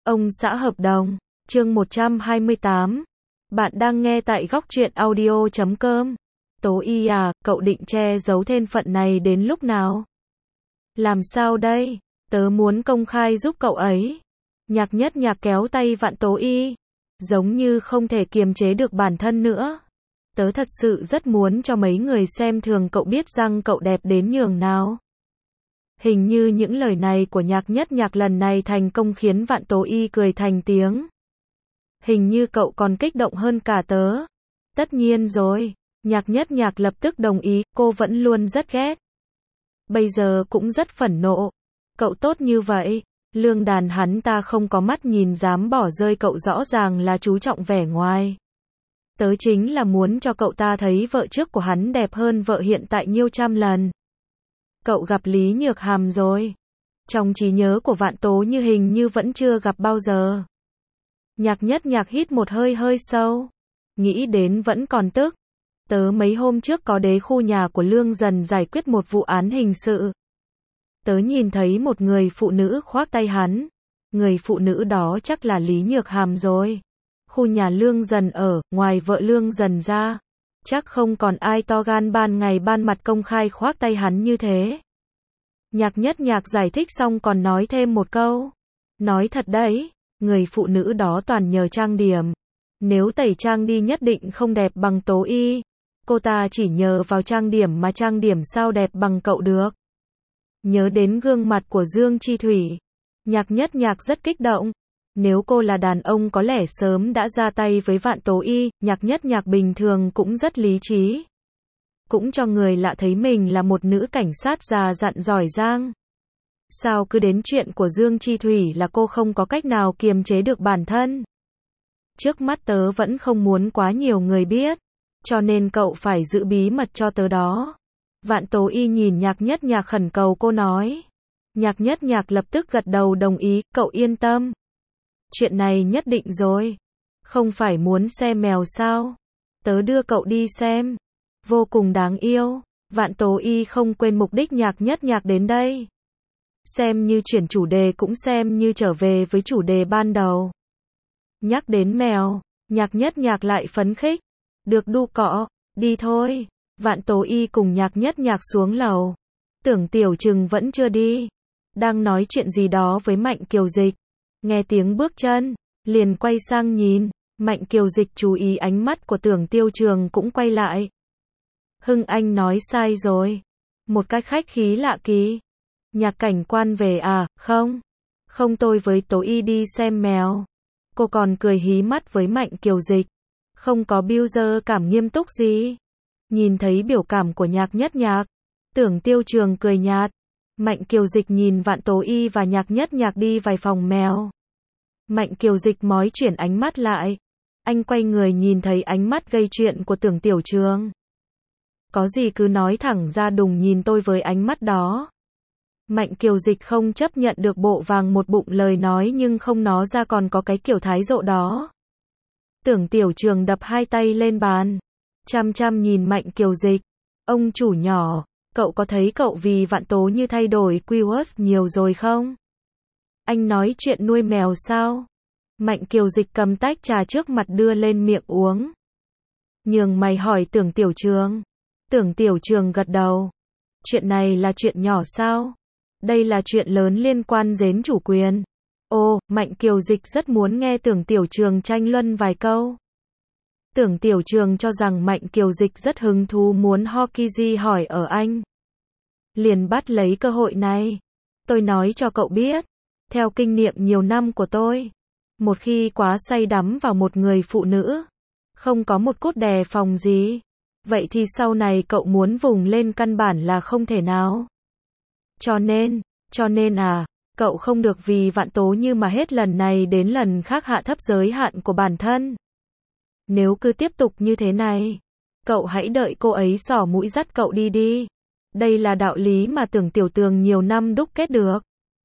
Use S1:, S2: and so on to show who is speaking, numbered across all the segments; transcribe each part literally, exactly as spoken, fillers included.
S1: Ông xã hợp đồng, chương một trăm hai mươi tám. Bạn đang nghe tại góc truyện audio chấm com. Tố Y à, cậu định che giấu thân phận này đến lúc nào? Làm sao đây? Tớ muốn công khai giúp cậu ấy. Nhạc Nhất Nhạc kéo tay Vạn Tố Y, giống như không thể kiềm chế được bản thân nữa. Tớ thật sự rất muốn cho mấy người xem thường cậu biết rằng cậu đẹp đến nhường nào. Hình như những lời này của Nhạc Nhất Nhạc lần này thành công khiến Vạn Tố Y cười thành tiếng. Hình như cậu còn kích động hơn cả tớ. Tất nhiên rồi, Nhạc Nhất Nhạc lập tức đồng ý, cô vẫn luôn rất ghét. Bây giờ cũng rất phẫn nộ. Cậu tốt như vậy, lương đàn hắn ta không có mắt nhìn dám bỏ rơi cậu, rõ ràng là chú trọng vẻ ngoài. Tớ chính là muốn cho cậu ta thấy vợ trước của hắn đẹp hơn vợ hiện tại nhiêu trăm lần. Cậu gặp Lý Nhược Hàm rồi. Trong trí nhớ của Vạn Tố Như hình như vẫn chưa gặp bao giờ. Nhạc Nhất Nhạc hít một hơi hơi sâu. Nghĩ đến vẫn còn tức. Tớ mấy hôm trước có đến khu nhà của Lương Dần giải quyết một vụ án hình sự. Tớ nhìn thấy một người phụ nữ khoác tay hắn. Người phụ nữ đó chắc là Lý Nhược Hàm rồi. Khu nhà Lương Dần ở, ngoài vợ Lương Dần ra, chắc không còn ai to gan ban ngày ban mặt công khai khoác tay hắn như thế. Nhạc Nhất Nhạc giải thích xong còn nói thêm một câu. Nói thật đấy, người phụ nữ đó toàn nhờ trang điểm. Nếu tẩy trang đi nhất định không đẹp bằng Tố Y. Cô ta chỉ nhờ vào trang điểm mà trang điểm sao đẹp bằng cậu được. Nhớ đến gương mặt của Dương Chi Thủy, Nhạc Nhất Nhạc rất kích động. Nếu cô là đàn ông có lẽ sớm đã ra tay với Vạn Tố Y. Nhạc Nhất Nhạc bình thường cũng rất lý trí. Cũng cho người lạ thấy mình là một nữ cảnh sát già dặn giỏi giang. Sao cứ đến chuyện của Dương Chi Thủy là cô không có cách nào kiềm chế được bản thân? Trước mắt tớ vẫn không muốn quá nhiều người biết, cho nên cậu phải giữ bí mật cho tớ đó. Vạn Tố Y nhìn Nhạc Nhất Nhạc khẩn cầu cô nói. Nhạc Nhất Nhạc lập tức gật đầu đồng ý, cậu yên tâm. Chuyện này nhất định rồi. Không phải muốn xem mèo sao? Tớ đưa cậu đi xem. Vô cùng đáng yêu. Vạn Tố Y không quên mục đích Nhạc Nhất Nhạc đến đây. Xem như chuyển chủ đề cũng xem như trở về với chủ đề ban đầu. Nhắc đến mèo, Nhạc Nhất Nhạc lại phấn khích. Được đu cọ, đi thôi. Vạn Tố Y cùng Nhạc Nhất Nhạc xuống lầu. Tưởng Tiểu Trừng vẫn chưa đi. Đang nói chuyện gì đó với Mạnh Kiều Dịch. Nghe tiếng bước chân, liền quay sang nhìn. Mạnh Kiều Dịch chú ý ánh mắt của Tưởng Tiêu Trường cũng quay lại. Hưng Anh nói sai rồi. Một cách khách khí lạ kỳ. Nhạc cảnh quan về à, không? Không, tôi với Tố Y đi xem mèo. Cô còn cười hí mắt với Mạnh Kiều Dịch. Không có biêu dơ cảm nghiêm túc gì. Nhìn thấy biểu cảm của Nhạc Nhất Nhạc, Tưởng Tiêu Trường cười nhạt. Mạnh Kiều Dịch nhìn Vạn Tố Y và Nhạc Nhất Nhạc đi vài phòng mèo. Mạnh Kiều Dịch mói chuyển ánh mắt lại. Anh quay người nhìn thấy ánh mắt gây chuyện của Tưởng Tiểu Trường. Có gì cứ nói thẳng ra, đừng nhìn tôi với ánh mắt đó. Mạnh Kiều Dịch không chấp nhận được bộ vàng một bụng lời nói nhưng không nói ra còn có cái kiểu thái độ đó. Tưởng Tiểu Trường đập hai tay lên bàn, chăm chăm nhìn Mạnh Kiều Dịch. Ông chủ nhỏ, cậu có thấy cậu vì Vạn Tố Như thay đổi keywords nhiều rồi không? Anh nói chuyện nuôi mèo sao? Mạnh Kiều Dịch cầm tách trà trước mặt đưa lên miệng uống. Nhường mày hỏi Tưởng Tiểu Trường. Tưởng Tiểu Trường gật đầu. Chuyện này là chuyện nhỏ sao? Đây là chuyện lớn liên quan đến chủ quyền. Ồ, Mạnh Kiều Dịch rất muốn nghe Tưởng Tiểu Trường tranh luận vài câu. Tưởng Tiểu Trường cho rằng Mạnh Kiều Dịch rất hứng thú muốn Hokizi hỏi ở anh. Liền bắt lấy cơ hội này. Tôi nói cho cậu biết, theo kinh nghiệm nhiều năm của tôi, một khi quá say đắm vào một người phụ nữ, không có một chút đề phòng gì, vậy thì sau này cậu muốn vùng lên căn bản là không thể nào. Cho nên, cho nên à, cậu không được vì Vạn Tố Như mà hết lần này đến lần khác hạ thấp giới hạn của bản thân. Nếu cứ tiếp tục như thế này, cậu hãy đợi cô ấy xỏ mũi dắt cậu đi đi. Đây là đạo lý mà Tưởng Tiểu Tường nhiều năm đúc kết được.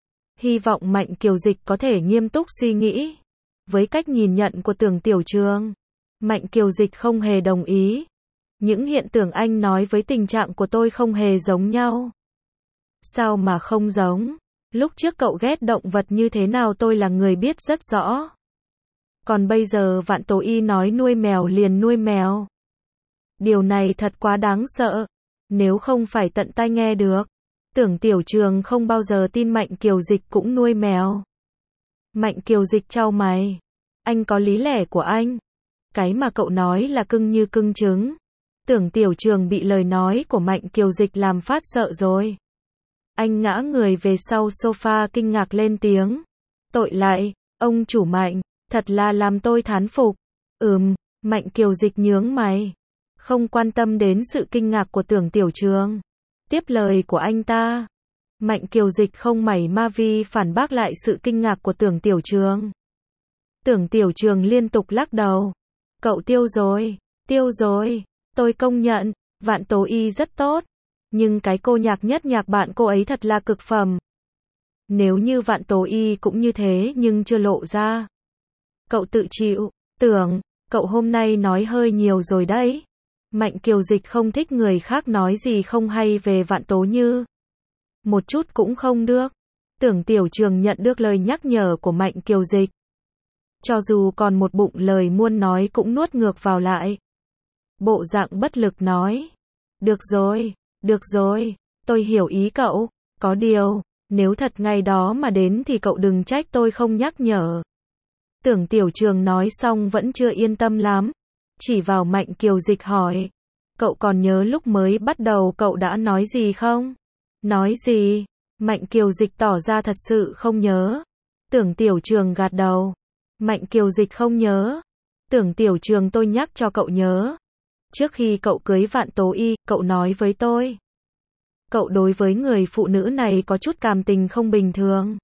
S1: Hy vọng Mạnh Kiều Dịch có thể nghiêm túc suy nghĩ. Với cách nhìn nhận của Tưởng Tiểu Trường, Mạnh Kiều Dịch không hề đồng ý. Những hiện tượng anh nói với tình trạng của tôi không hề giống nhau. Sao mà không giống? Lúc trước cậu ghét động vật như thế nào tôi là người biết rất rõ. Còn bây giờ Vạn Tố Y nói nuôi mèo liền nuôi mèo. Điều này thật quá đáng sợ. Nếu không phải tận tai nghe được, Tưởng Tiểu Trường không bao giờ tin Mạnh Kiều Dịch cũng nuôi mèo. Mạnh Kiều Dịch chau mày. Anh có lý lẽ của anh. Cái mà cậu nói là cưng như cưng trứng. Tưởng Tiểu Trường bị lời nói của Mạnh Kiều Dịch làm phát sợ rồi. Anh ngã người về sau sofa kinh ngạc lên tiếng. Tội lại, ông chủ Mạnh, thật là làm tôi thán phục. Ừm, Mạnh Kiều Dịch nhướng mày. Không quan tâm đến sự kinh ngạc của Tưởng Tiểu Trường. Tiếp lời của anh ta. Mạnh Kiều Dịch không mảy ma vi phản bác lại sự kinh ngạc của Tưởng Tiểu Trường. Tưởng Tiểu Trường liên tục lắc đầu. Cậu tiêu rồi, tiêu rồi, tôi công nhận, Vạn Tố Y rất tốt. Nhưng cái cô nhạc nhất nhạc bạn cô ấy thật là cực phẩm. Nếu như Vạn Tố Y cũng như thế nhưng chưa lộ ra. Cậu tự chịu, Tưởng, cậu hôm nay nói hơi nhiều rồi đấy. Mạnh Kiều Dịch không thích người khác nói gì không hay về Vạn Tố Như. Một chút cũng không được. Tưởng Tiểu Trường nhận được lời nhắc nhở của Mạnh Kiều Dịch. Cho dù còn một bụng lời muốn nói cũng nuốt ngược vào lại. Bộ dạng bất lực nói. Được rồi, được rồi, tôi hiểu ý cậu. Có điều, nếu thật ngày đó mà đến thì cậu đừng trách tôi không nhắc nhở. Tưởng Tiểu Trường nói xong vẫn chưa yên tâm lắm. Chỉ vào Mạnh Kiều Dịch hỏi. Cậu còn nhớ lúc mới bắt đầu cậu đã nói gì không? Nói gì? Mạnh Kiều Dịch tỏ ra thật sự không nhớ. Tưởng Tiểu Trường gật đầu. Mạnh Kiều Dịch không nhớ. Tưởng Tiểu Trường tôi nhắc cho cậu nhớ. Trước khi cậu cưới Vạn Tố Y, cậu nói với tôi. Cậu đối với người phụ nữ này có chút cảm tình không bình thường.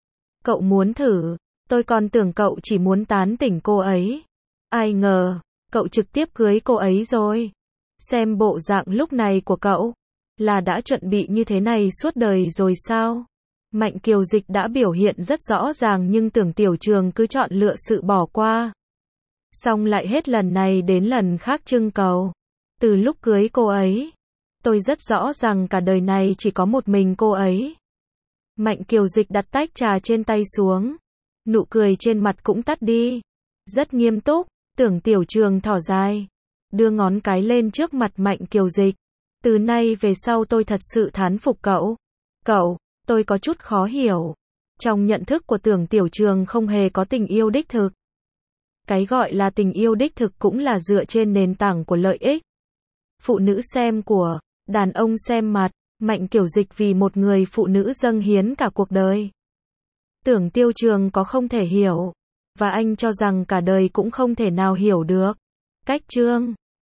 S1: Cậu muốn thử. Tôi còn tưởng cậu chỉ muốn tán tỉnh cô ấy. Ai ngờ, cậu trực tiếp cưới cô ấy rồi. Xem bộ dạng lúc này của cậu, là đã chuẩn bị như thế này suốt đời rồi sao? Mạnh Kiều Dịch đã biểu hiện rất rõ ràng nhưng Tưởng Tiểu Trường cứ chọn lựa sự bỏ qua. Xong lại hết lần này đến lần khác trưng cầu. Từ lúc cưới cô ấy, tôi rất rõ rằng cả đời này chỉ có một mình cô ấy. Mạnh Kiều Dịch đặt tách trà trên tay xuống. Nụ cười trên mặt cũng tắt đi. Rất nghiêm túc, Tưởng Tiểu Trường thở dài. Đưa ngón cái lên trước mặt Mạnh Kiều Dịch. Từ nay về sau tôi thật sự thán phục cậu. Cậu, tôi có chút khó hiểu. Trong nhận thức của Tưởng Tiểu Trường không hề có tình yêu đích thực. Cái gọi là tình yêu đích thực cũng là dựa trên nền tảng của lợi ích. Phụ nữ xem của, đàn ông xem mặt. Mạnh Kiều Dịch vì một người phụ nữ dâng hiến cả cuộc đời. Tưởng Tiểu Trường có không thể hiểu. Và anh cho rằng cả đời cũng không thể nào hiểu được. Cách chương